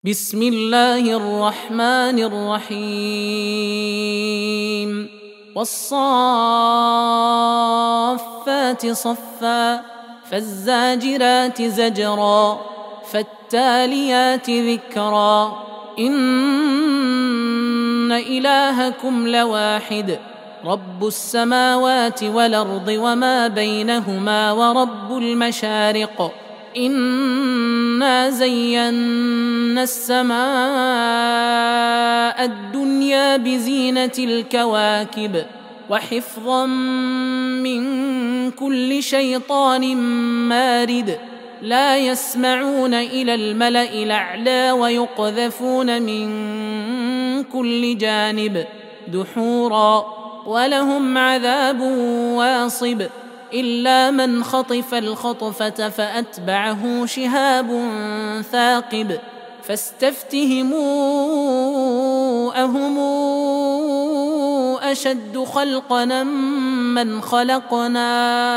بسم الله الرحمن الرحيم والصافات صفا فالزاجرات زجرا فالتاليات ذكرا إن إلهكم لواحد رب السماوات والأرض وما بينهما ورب المشارق إنا زينا السماء الدنيا بزينة الكواكب وحفظا من كل شيطان مارد لا يسمعون إلى الملأ الأعلى ويقذفون من كل جانب دحورا ولهم عذاب واصب إلا من خطف الخطفة فأتبعه شهاب ثاقب فاستفتهموا أهم أشد خلقنا من خلقنا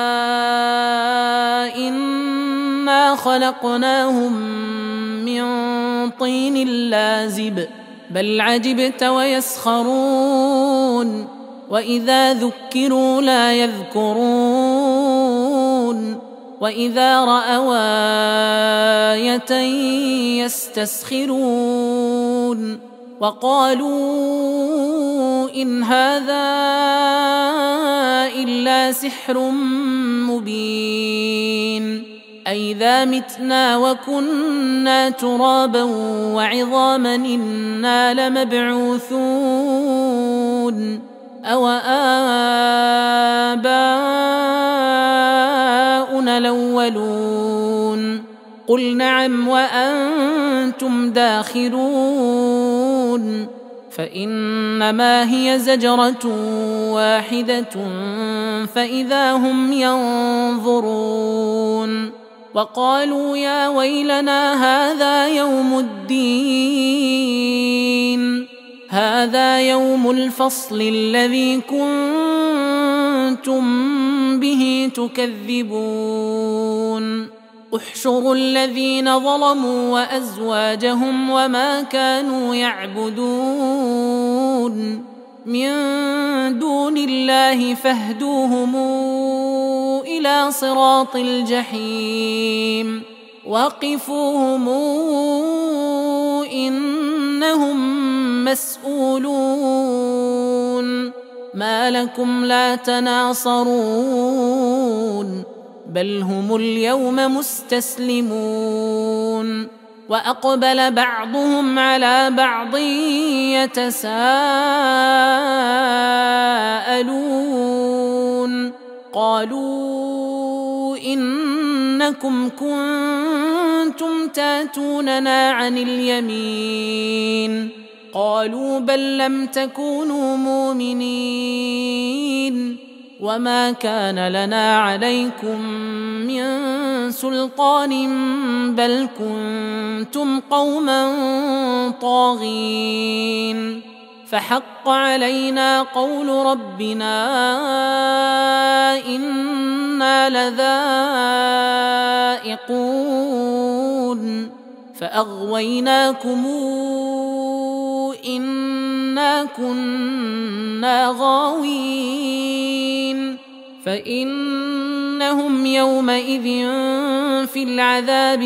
إنا خلقناهم من طين لازب بل عجبت ويسخرون وإذا ذكروا لا يذكرون وإذا رأوا آية يستسخرون وقالوا إن هذا إلا سحر مبين أئذا متنا وكنا ترابا وعظاما إنا لمبعوثون أوآباؤنا الأولون قل نعم وأنتم داخرون فإنما هي زجرة واحدة فإذا هم ينظرون وقالوا يا ويلنا هذا يوم الفصل الذي كنتم به تكذبون احشروا الذين ظلموا وأزواجهم وما كانوا يعبدون من دون الله فاهدوهم إلى صراط الجحيم وقفوهم إنهم مسؤولون ما لكم لا تناصرون بل هم اليوم مستسلمون وأقبل بعضهم على بعض يتساءلون قالوا إنكم كنتم تاتوننا عن اليمين قالوا بل لم تكونوا مؤمنين وما كان لنا عليكم من سلطان بل كنتم قوما طاغين فحق علينا قول ربنا إنا لذائقون فأغويناكم إنا كنا غاوين فإنهم يومئذ في العذاب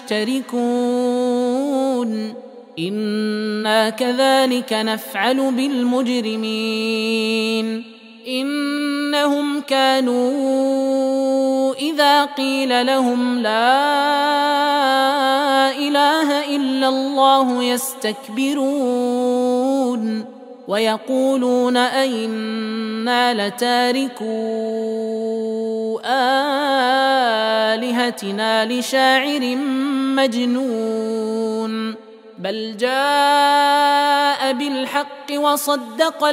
مشتركون إنا كذلك نفعل بالمجرمين إنهم كانوا إذا قيل لهم لا إله إلا الله يستكبرون ويقولون أئنا لتاركو آلهتنا لشاعر مجنون بل جاء بالحق وصدق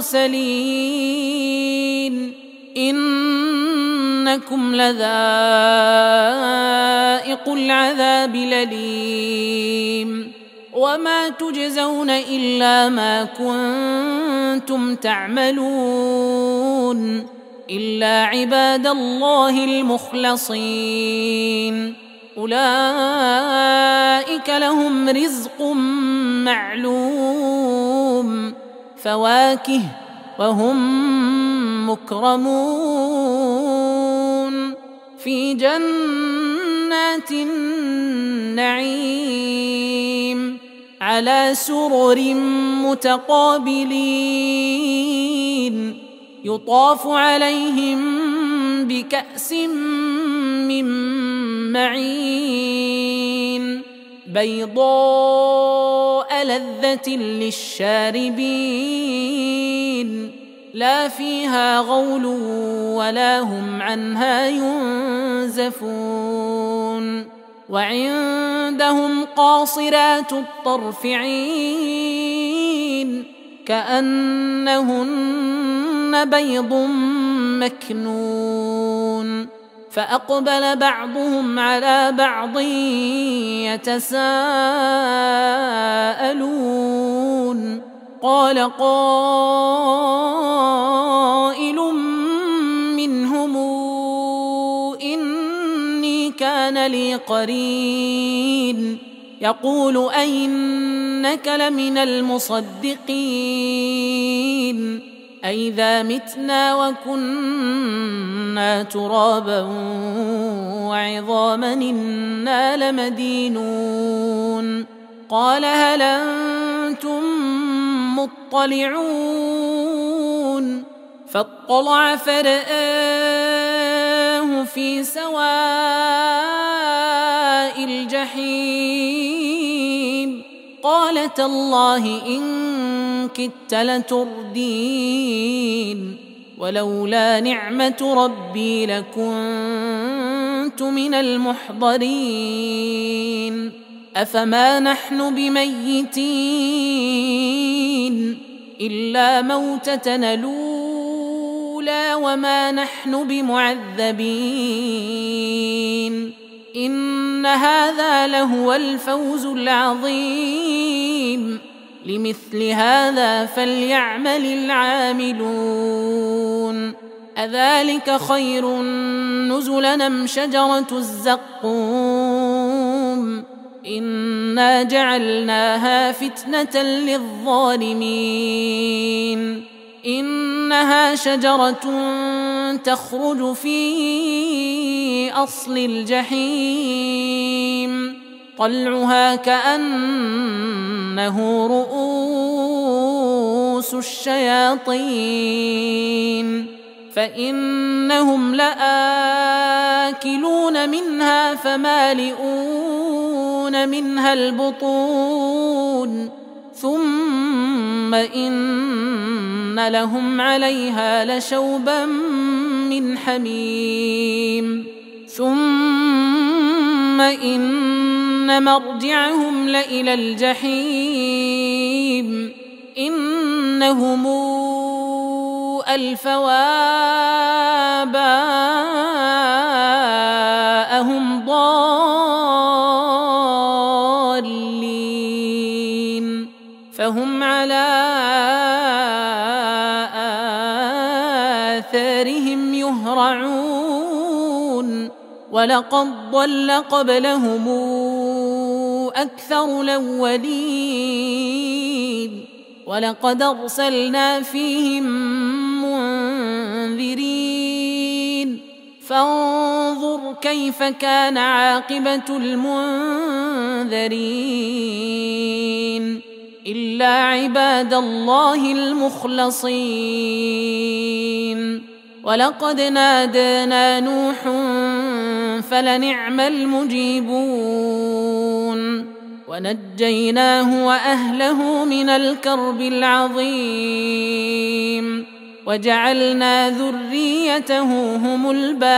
المرسلين إنكم لذائق العذاب الأليم وما تجزون إلا ما كنتم تعملون إلا عباد الله المخلصين أولئك لهم رزق معلوم فواكه وهم مكرمون في جنات النعيم على سرر متقابلين يطاف عليهم بكأس من معين بيضاء لذة للشاربين لا فيها غول ولا هم عنها ينزفون وعندهم قاصرات الطرف عين كأنهن بيض مكنون فأقبل بعضهم على بعض يتساءلون قال قائل منهم إني كان لي قرين يقول أئنك لمن المصدقين أئذا متنا وكنا ترابا وعظاما إنا لمدينون قال هل أنتم مطلعون فاطلع فرآه في سواء الجحيم قال تالله إن كدت لتردين ولولا نعمة ربي لكنت من المحضرين أفما نحن بميتين إلا موتتنا الأولى وما نحن بمعذبين إن هذا لهو الفوز العظيم لمثل هذا فليعمل العاملون أذلك خير نزلا أم شجرة الزقوم إنا جعلناها فتنة للظالمين إنها شجرة تخرج في أصل الجحيم طلعها كأنه رؤوس الشياطين فإنهم لآكلون منها فمالئون منها البطون ثم إن لهم عليها لشوبا من حميم ثم إن مرجعهم لإلى الجحيم إنهم ألفوا آباءهم ضالين فهم على آثارهم يهرعون ولقد ضل قبلهم أكثر الأولين ولقد أرسلنا فيهم منذرين فانظر كيف كان عاقبة المنذرين إلا عباد الله المخلصين ولقد نادانا نوح فلنعم المجيبون ونجيناه وأهله من الكرب العظيم وجعلنا ذريته هم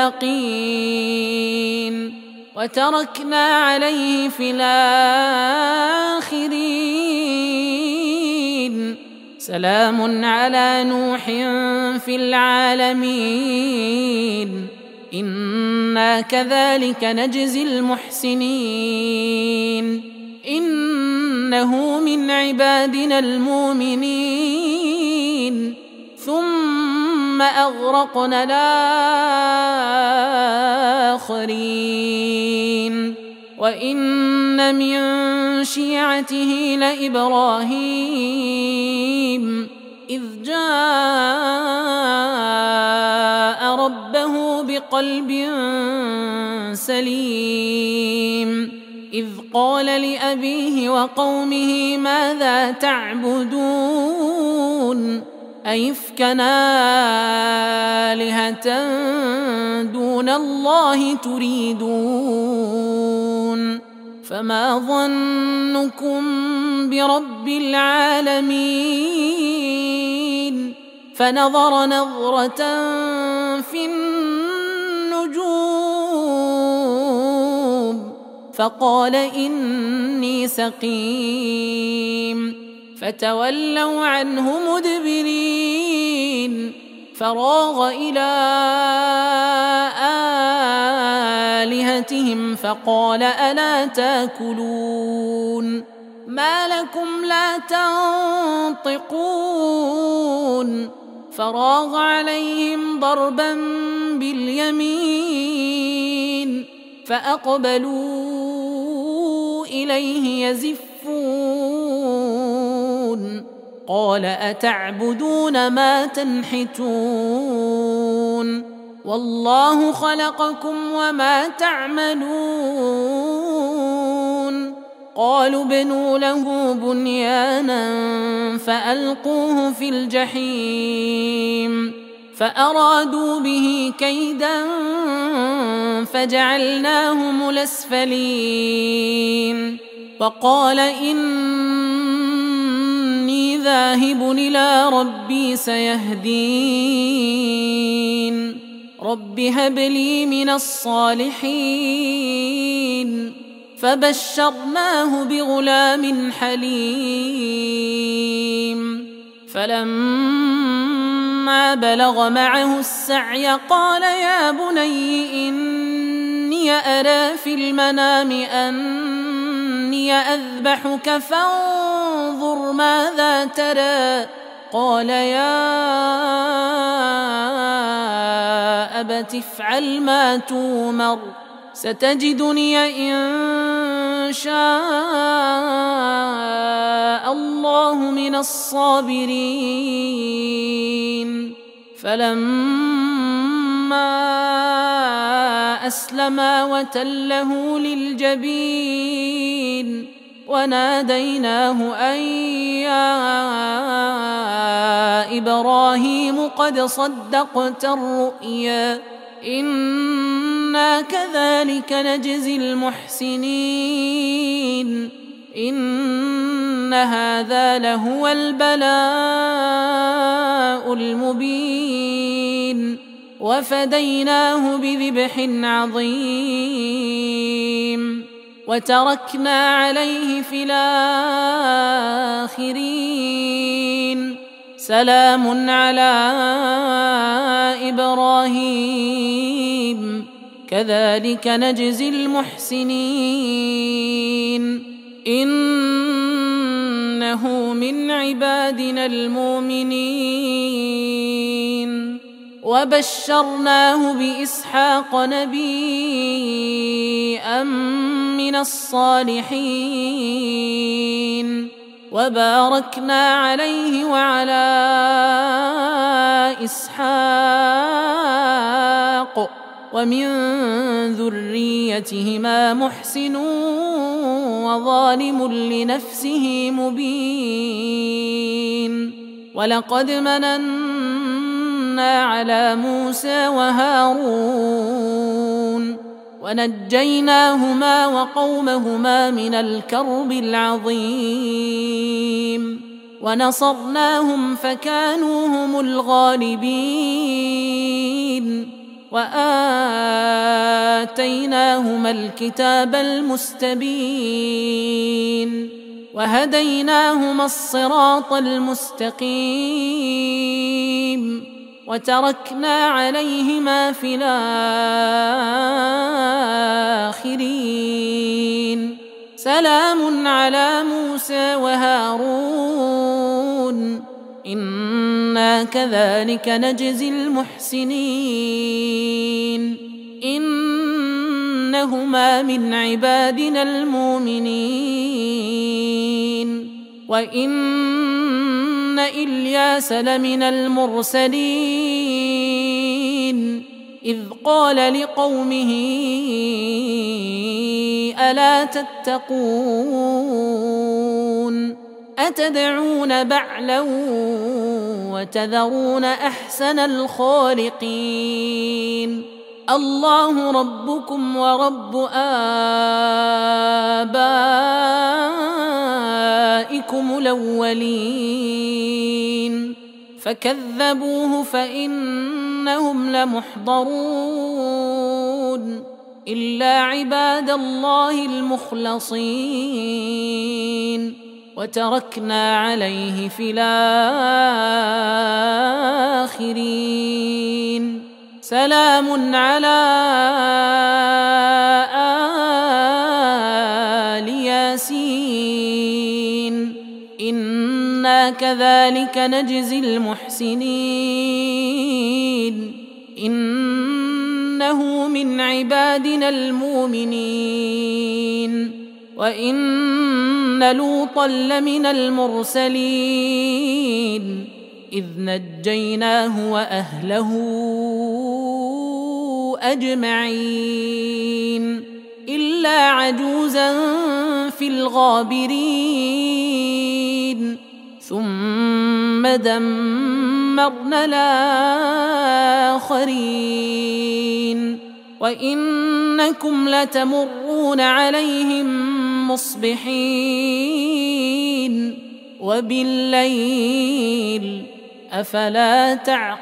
الباقين وتركنا عليه في الآخرين سلام على نوح في العالمين إنا كذلك نجزي المحسنين إنه من عبادنا المؤمنين ثم أغرقنا الآخرين وإن من شيعته لإبراهيم إذ جاء ربه بقلب سليم إذ قال لأبيه وقومه ماذا تعبدون أئفكا آلهة دون الله تريدون فما ظنكم برب العالمين فنظر نظرة في النجوم فقال إني سقيم فتولوا عنه مدبرين فراغ إلى آلهتهم فقال ألا تاكلون ما لكم لا تنطقون فراغ عليهم ضربا باليمين فأقبلوا إليه يزفون قال أتعبدون ما تنحتون والله خلقكم وما تعملون قالوا ابنوا له بنيانا فألقوه في الجحيم فأرادوا به كيدا فجعلناهم الأسفلين وقال إني ذاهب إلى ربي سيهدين رب هب لي من الصالحين فبشرناه بغلام حليم فلما بلغ معه السعي قال يا بني إني أرى في المنام أني أذبحك فانظر ماذا ترى قال يا أبت افعل ما تومر ستجدني إن شاء الله من الصابرين فلما أسلما وتله للجبين وناديناه أن يا إبراهيم قد صدقت الرؤيا إنا كذلك نجزي المحسنين إن هذا لهو البلاء المبين وفديناه بذبح عظيم وتركنا عليه في الآخرين سلام على إبراهيم كذلك نجزي المحسنين إنه من عبادنا المؤمنين وبشرناه بإسحاق نبيا من الصالحين وباركنا عليه وعلى إسحاق ومن ذريتهما محسن وظالم لنفسه مبين ولقد مننا على موسى وهارون ونجيناهما وقومهما من الكرب العظيم ونصرناهم فكانوا هم الغالبين وآتيناهما الكتاب المستبين وهديناهما الصراط المستقيم وتركنا عليهما في الآخرين سلام على موسى وهارون إنا كذلك نجزي المحسنين إنهما من عبادنا المؤمنين وإن إلياس لمن المرسلين إذ قال لقومه ألا تتقون أتدعون بعلا وتذرون أحسن الخالقين الله ربكم ورب آبائكم الأولين فكذبوه فإنهم لمحضرون إلا عباد الله المخلصين وتركنا عليه في الآخرين سلام على آل ياسين إنا كذلك نجزي المحسنين إنه من عبادنا المؤمنين وإن لوطا لمن المرسلين إذ نجيناه وأهله أجمعين إلا عجوزا في الغابرين ثم دمرنا الآخرين وإنكم لتمرون عليهم مصبحين وبالليل أفلا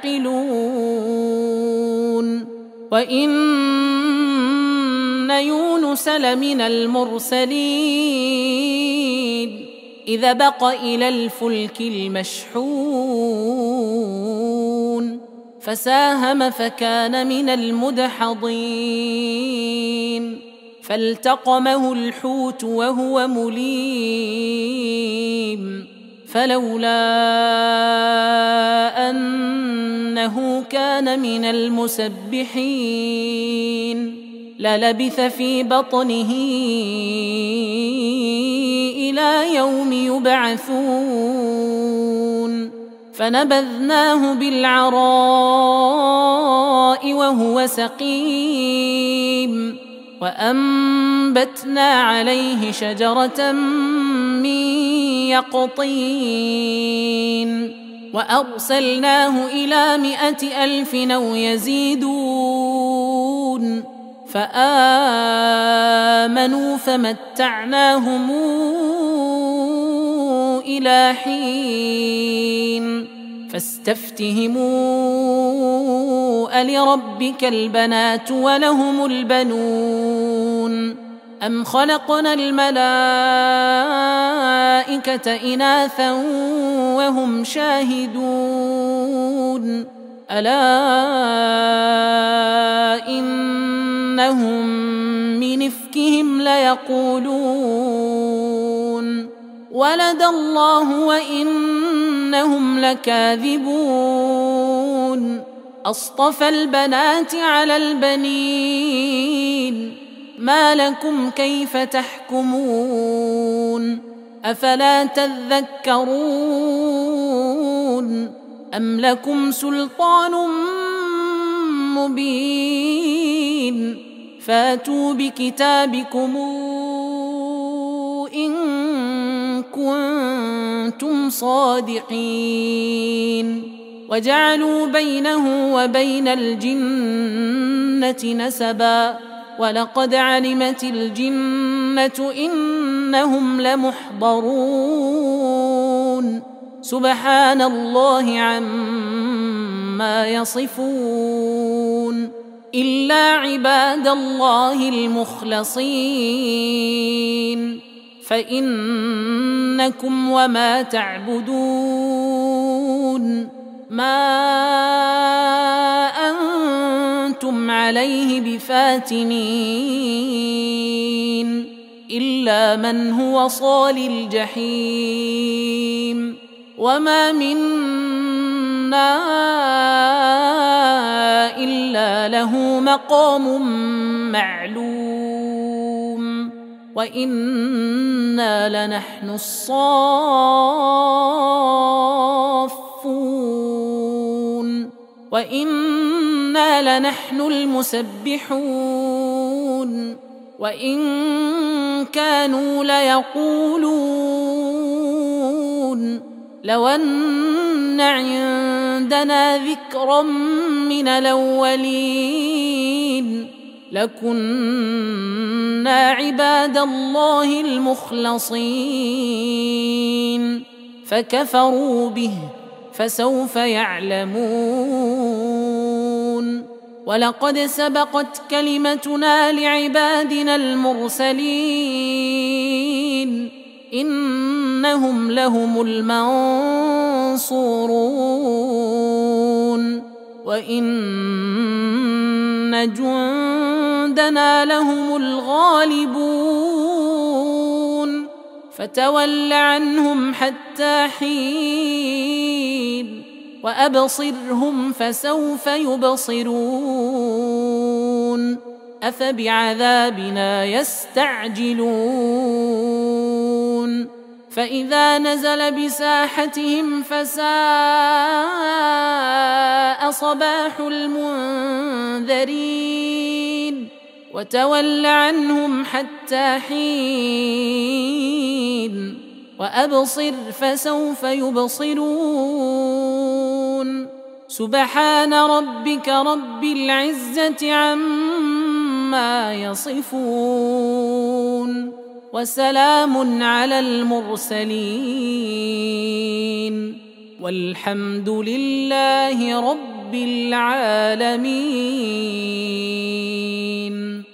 تعقلون وإن يونس لمن المرسلين إذا بق إلى الفلك المشحون فساهم فكان من المدحضين فالتقمه الحوت وهو مليم فلولا أنه كان من المسبحين للبث في بطنه إلى يوم يبعثون فنبذناه بالعراء وهو سقيم وأنبتنا عليه شجرة من يقطين وأرسلناه إلى 100,000 أو يزيدون فآمنوا فمتعناهم إلى حين فاستفتهموا ألربك البنات ولهم البنون أم خلقنا الملائكة إناثا وهم شاهدون ألا إنهم من إفكهم ليقولون ولد الله وإنهم لكاذبون أصطفى البنات على البنين ما لكم كيف تحكمون أفلا تذكرون أم لكم سلطان مبين فاتوا بكتابكم إن كنتم صادقين وجعلوا بينه وبين الجنة نسبا ولقد علمت الجنة إنهم لمحضرون سبحان الله عما يصفون إلا عباد الله المخلصين فإنكم وما تعبدون ما أنتم عليه بفاتنين إلا من هو صال الجحيم وما منا إلا له مقام معلوم وإنا لنحن الصافون وإنا لنحن المسبحون وإن كانوا ليقولون لو أن عندنا ذكرا من الأولين لكنا عباد الله المخلصين فكفروا به فسوف يعلمون ولقد سبقت كلمتنا لعبادنا المرسلين إنهم لهم المنصورون وإن جندنا لهم الغالبون فتول عنهم حتى حين وأبصرهم فسوف يبصرون أفبعذابنا يستعجلون فإذا نزل بساحتهم فساء صباح المنذرين وتول عنهم حتى حين وأبصر فسوف يبصرون سبحان ربك رب العزة عما يصفون وسلام على المرسلين والحمد لله رب العالمين.